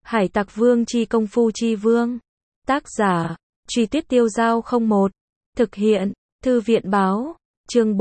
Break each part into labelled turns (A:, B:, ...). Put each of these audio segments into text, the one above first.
A: Hải Tặc Vương chi công phu chi vương. Tác giả, Truy Tuyết Tiêu Dao 01. Thực hiện, Thư viện Báo. Chương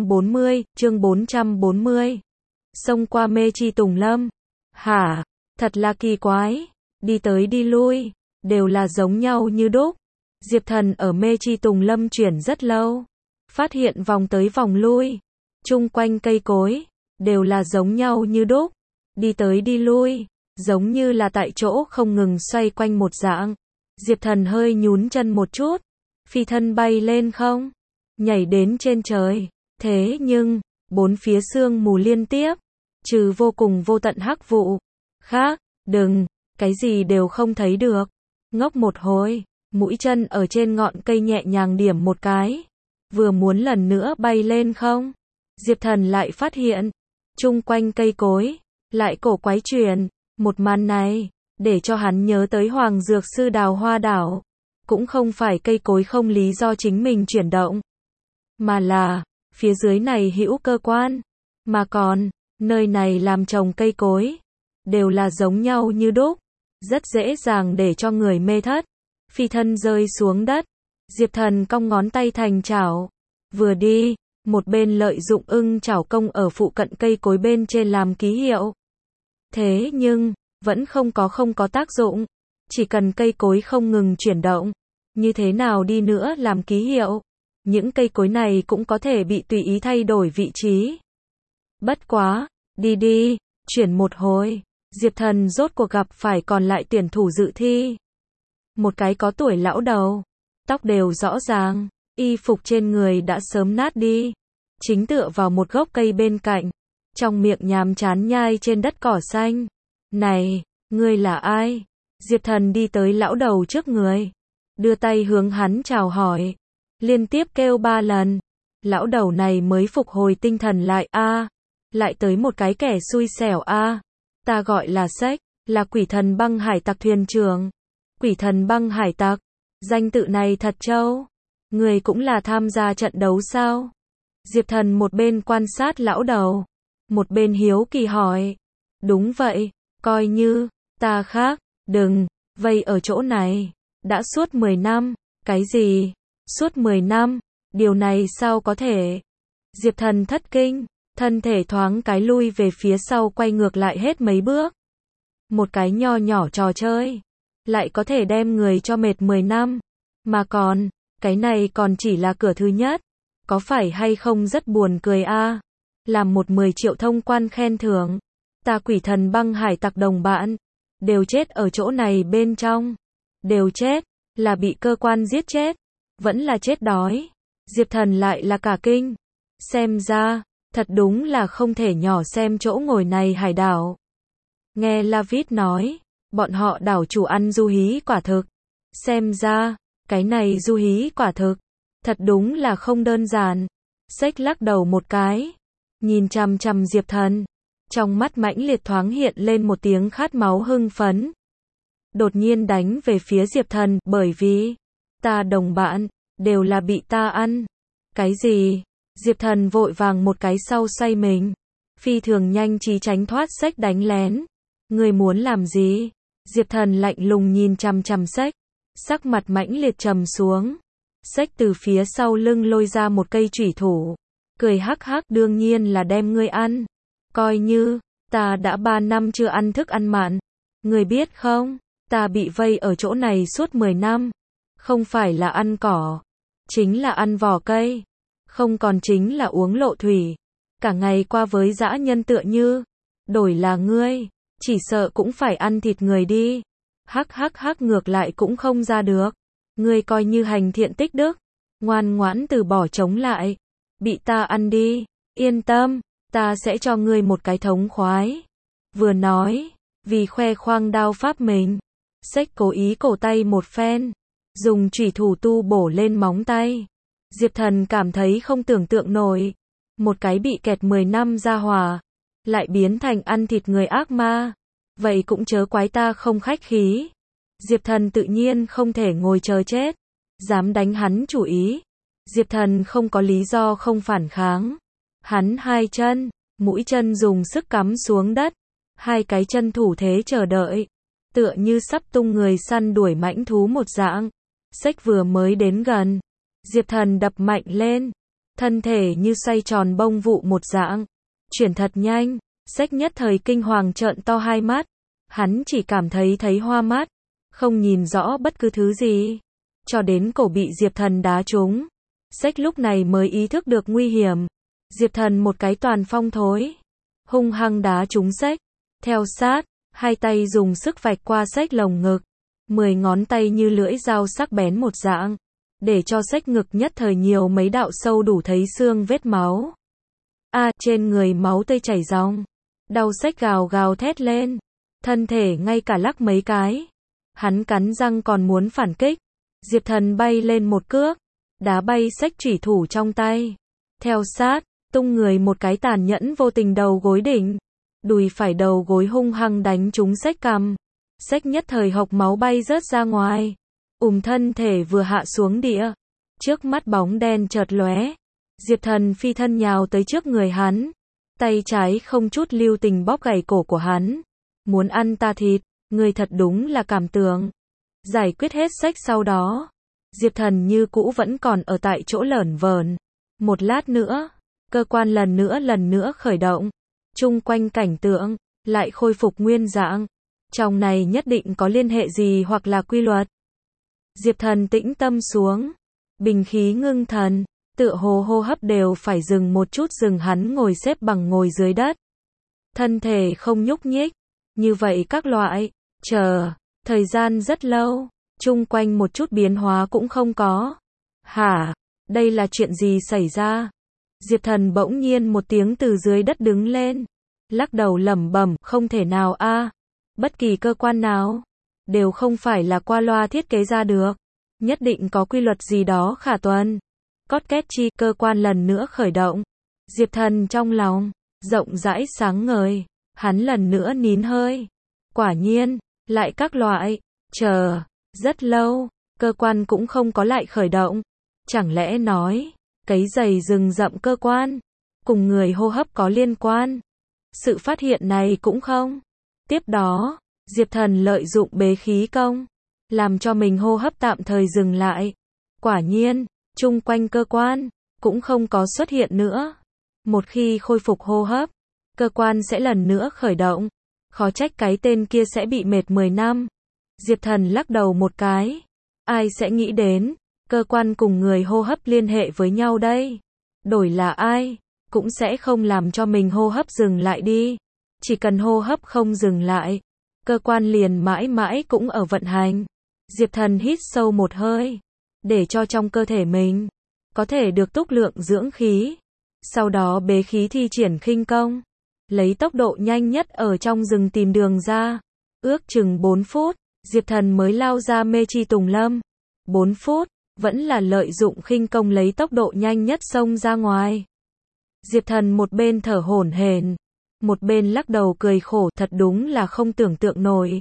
A: 440. Xông qua mê chi tùng lâm. Hả, thật là kỳ quái. Đi tới đi lui, đều là giống nhau như đúc. Diệp Thần ở mê chi tùng lâm chuyển rất lâu. Phát hiện vòng tới vòng lui. Chung quanh cây cối, đều là giống nhau như đúc. Đi tới đi lui, giống như là tại chỗ không ngừng xoay quanh một dạng. Diệp Thần hơi nhún chân một chút, phi thân bay lên không, nhảy đến trên trời. Thế nhưng, bốn phía sương mù liên tiếp, trừ vô cùng vô tận hắc vụ khác, cái gì đều không thấy được. Ngốc một hồi, mũi chân ở trên ngọn cây nhẹ nhàng điểm một cái, vừa muốn lần nữa bay lên không, Diệp Thần lại phát hiện, chung quanh cây cối, lại cổ quái chuyển. Một màn này, để cho hắn nhớ tới Hoàng Dược Sư Đào Hoa Đảo. Cũng không phải cây cối không lý do chính mình chuyển động, mà là, phía dưới này hữu cơ quan. Mà còn, nơi này làm trồng cây cối, đều là giống nhau như đúc, rất dễ dàng để cho người mê thất. Phi thân rơi xuống đất, Diệp Thần cong ngón tay thành chảo, vừa đi, một bên lợi dụng ưng chảo công ở phụ cận cây cối bên trên làm ký hiệu. Thế nhưng, vẫn không có tác dụng. Chỉ cần cây cối không ngừng chuyển động, như thế nào đi nữa làm ký hiệu, những cây cối này cũng có thể bị tùy ý thay đổi vị trí. Bất quá, đi, chuyển một hồi, Diệp Thần rốt cuộc gặp phải còn lại tuyển thủ dự thi. Một cái có tuổi lão đầu, tóc đều rõ ràng, y phục trên người đã sớm nát đi, chính tựa vào một gốc cây bên cạnh, trong miệng nhàm chán nhai trên đất cỏ xanh. Này, ngươi là ai? Diệp Thần đi tới lão đầu trước người, đưa tay hướng hắn chào hỏi, liên tiếp kêu 3 lần. Lão đầu này mới phục hồi tinh thần lại. Lại tới một cái kẻ xui xẻo. Ta gọi là Sách, là Quỷ Thần Băng Hải Tặc thuyền trưởng. Quỷ Thần Băng Hải Tặc, danh tự này thật trâu. Người cũng là tham gia trận đấu sao? Diệp Thần một bên quan sát lão đầu, một bên hiếu kỳ hỏi. Đúng vậy, coi như, ta khác, đừng, vây ở chỗ này, đã suốt 10 năm, cái gì? Suốt 10 năm, điều này sao có thể? Diệp Thần thất kinh, thân thể thoáng cái lui về phía sau quay ngược lại hết mấy bước. Một cái nho nhỏ trò chơi, lại có thể đem người cho mệt 10 năm, mà còn, cái này còn chỉ là cửa thứ nhất, có phải hay không rất buồn cười Làm một 10 triệu thông quan khen thưởng, ta Quỷ Thần Băng Hải Tặc đồng bạn, đều chết ở chỗ này bên trong. Đều chết, là bị cơ quan giết chết, vẫn là chết đói. Diệp Thần lại là cả kinh. Xem ra, thật đúng là không thể nhỏ xem chỗ ngồi này hải đảo. Nghe Lavit nói, bọn họ đảo chủ ăn du hí quả thực. Xem ra, cái này du hí quả thực, thật đúng là không đơn giản. Sách lắc đầu một cái, nhìn chằm chằm Diệp Thần, trong mắt mãnh liệt thoáng hiện lên một tiếng khát máu hưng phấn. Đột nhiên đánh về phía Diệp Thần, bởi vì, ta đồng bạn, đều là bị ta ăn. Cái gì? Diệp Thần vội vàng một cái sau xoay mình, phi thường nhanh trí tránh thoát Sách đánh lén. Người muốn làm gì? Diệp Thần lạnh lùng nhìn chằm chằm Sách, sắc mặt mãnh liệt trầm xuống. Sách từ phía sau lưng lôi ra một cây chủy thủ, cười hắc hắc, đương nhiên là đem ngươi ăn. Coi như, ta đã 3 năm chưa ăn thức ăn mặn. Ngươi biết không, ta bị vây ở chỗ này suốt 10 năm. Không phải là ăn cỏ, chính là ăn vỏ cây. Không còn chính là uống lộ thủy. Cả ngày qua với dã nhân tựa như. Đổi là ngươi, chỉ sợ cũng phải ăn thịt người đi. Hắc hắc hắc, ngược lại cũng không ra được. Ngươi coi như hành thiện tích đức, ngoan ngoãn từ bỏ chống lại. Bị ta ăn đi, yên tâm, ta sẽ cho ngươi một cái thống khoái. Vừa nói, vì khoe khoang đao pháp mình, Sách cố ý cổ tay một phen, dùng chủy thủ tu bổ lên móng tay. Diệp Thần cảm thấy không tưởng tượng nổi, một cái bị kẹt 10 năm gia hỏa, lại biến thành ăn thịt người ác ma. Vậy cũng chớ quái ta không khách khí. Diệp Thần tự nhiên không thể ngồi chờ chết, dám đánh hắn chủ ý. Diệp Thần không có lý do không phản kháng. Hắn hai chân, mũi chân dùng sức cắm xuống đất, hai cái chân thủ thế chờ đợi. tựa như sắp tung người săn đuổi mãnh thú một dạng. Xếch vừa mới đến gần, Diệp Thần đập mạnh lên, thân thể như xoay tròn bông vụ một dạng, chuyển thật nhanh. Xếch nhất thời kinh hoàng trợn to hai mắt, hắn chỉ cảm thấy hoa mắt, không nhìn rõ bất cứ thứ gì, cho đến cổ bị Diệp Thần đá trúng. Xếch lúc này mới ý thức được nguy hiểm. Diệp Thần một cái toàn phong thối, hung hăng đá trúng xếch, theo sát, hai tay dùng sức vạch qua xếch lồng ngực, 10 ngón tay như lưỡi dao sắc bén một dạng, để cho xếch ngực nhất thời nhiều mấy đạo sâu đủ thấy xương vết máu. Trên người máu tươi chảy ròng, đau xếch gào gào thét lên, thân thể ngay cả lắc mấy cái. Hắn cắn răng còn muốn phản kích, Diệp Thần bay lên một cước, đá bay xếch chủy thủ trong tay, theo sát, tung người một cái tàn nhẫn vô tình đầu gối đỉnh, đùi phải đầu gối hung hăng đánh trúng xếch cằm. Xếch nhất thời hộc máu bay rớt ra ngoài, thân thể vừa hạ xuống địa, trước mắt bóng đen chợt lóe, Diệp Thần phi thân nhào tới trước người hắn, tay trái không chút lưu tình bóp gãy cổ của hắn. Muốn ăn ta thịt, ngươi thật đúng là cảm tưởng. Giải quyết hết xếch sau đó, Diệp Thần như cũ vẫn còn ở tại chỗ lởn vởn. Một lát nữa, cơ quan lần nữa khởi động, chung quanh cảnh tượng lại khôi phục nguyên dạng. Trong này nhất định có liên hệ gì hoặc là quy luật. Diệp Thần tĩnh tâm xuống, bình khí ngưng thần, tựa hồ hô hấp đều phải dừng một chút. Hắn ngồi xếp bằng ngồi dưới đất, thân thể không nhúc nhích, như vậy các loại, chờ, thời gian rất lâu, chung quanh một chút biến hóa cũng không có. Đây là chuyện gì xảy ra? Diệp Thần bỗng nhiên một tiếng từ dưới đất đứng lên, lắc đầu lẩm bẩm, không thể nào bất kỳ cơ quan nào, đều không phải là qua loa thiết kế ra được, nhất định có quy luật gì đó khả tuân. Cót két chi, cơ quan lần nữa khởi động. Diệp Thần trong lòng rộng rãi sáng ngời, hắn lần nữa nín hơi. Quả nhiên, lại các loại, chờ, rất lâu, cơ quan cũng không có lại khởi động. Chẳng lẽ nói, cấy giày rừng rậm cơ quan, cùng người hô hấp có liên quan? Sự phát hiện này cũng không. Tiếp đó, Diệp Thần lợi dụng bế khí công, làm cho mình hô hấp tạm thời dừng lại. Quả nhiên, chung quanh cơ quan, cũng không có xuất hiện nữa. Một khi khôi phục hô hấp, cơ quan sẽ lần nữa khởi động. Khó trách cái tên kia sẽ bị mệt 10 năm. Diệp Thần lắc đầu một cái. Ai sẽ nghĩ đến, cơ quan cùng người hô hấp liên hệ với nhau đây? Đổi là ai, cũng sẽ không làm cho mình hô hấp dừng lại đi. Chỉ cần hô hấp không dừng lại, cơ quan liền mãi mãi cũng ở vận hành. Diệp Thần hít sâu một hơi, để cho trong cơ thể mình có thể được túc lượng dưỡng khí. Sau đó bế khí thi triển khinh công, lấy tốc độ nhanh nhất ở trong rừng tìm đường ra. Ước chừng 4 phút, Diệp Thần mới lao ra Mê Chi Tùng Lâm. 4 phút, vẫn là lợi dụng khinh công lấy tốc độ nhanh nhất xông ra ngoài. Diệp Thần một bên thở hổn hển, một bên lắc đầu cười khổ, thật đúng là không tưởng tượng nổi.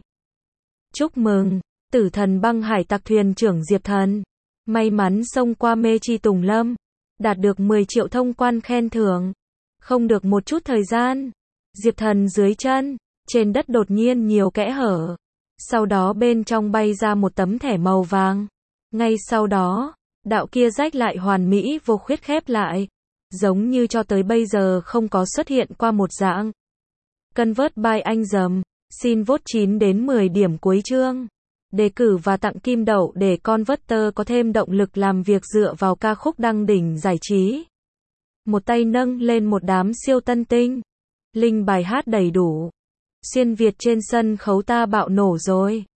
A: Chúc mừng, Tử Thần băng hải tặc thuyền trưởng Diệp Thần, may mắn xông qua Mê Chi Tùng Lâm, đạt được 10 triệu thông quan khen thưởng. Không được một chút thời gian, Diệp Thần dưới chân, trên đất đột nhiên nhiều kẽ hở. Sau đó bên trong bay ra một tấm thẻ màu vàng. Ngay sau đó, đạo kia rách lại hoàn mỹ vô khuyết khép lại, giống như cho tới bây giờ không có xuất hiện qua một dạng. Convert by anh dầm, xin vote 9 đến 10 điểm cuối chương. Đề cử và tặng kim đậu để Converter có thêm động lực làm việc dựa vào ca khúc đăng đỉnh giải trí. Một tay nâng lên một đám siêu tân tinh. Link bài hát đầy đủ. Xuyên Việt trên sân khấu ta bạo nổ rồi.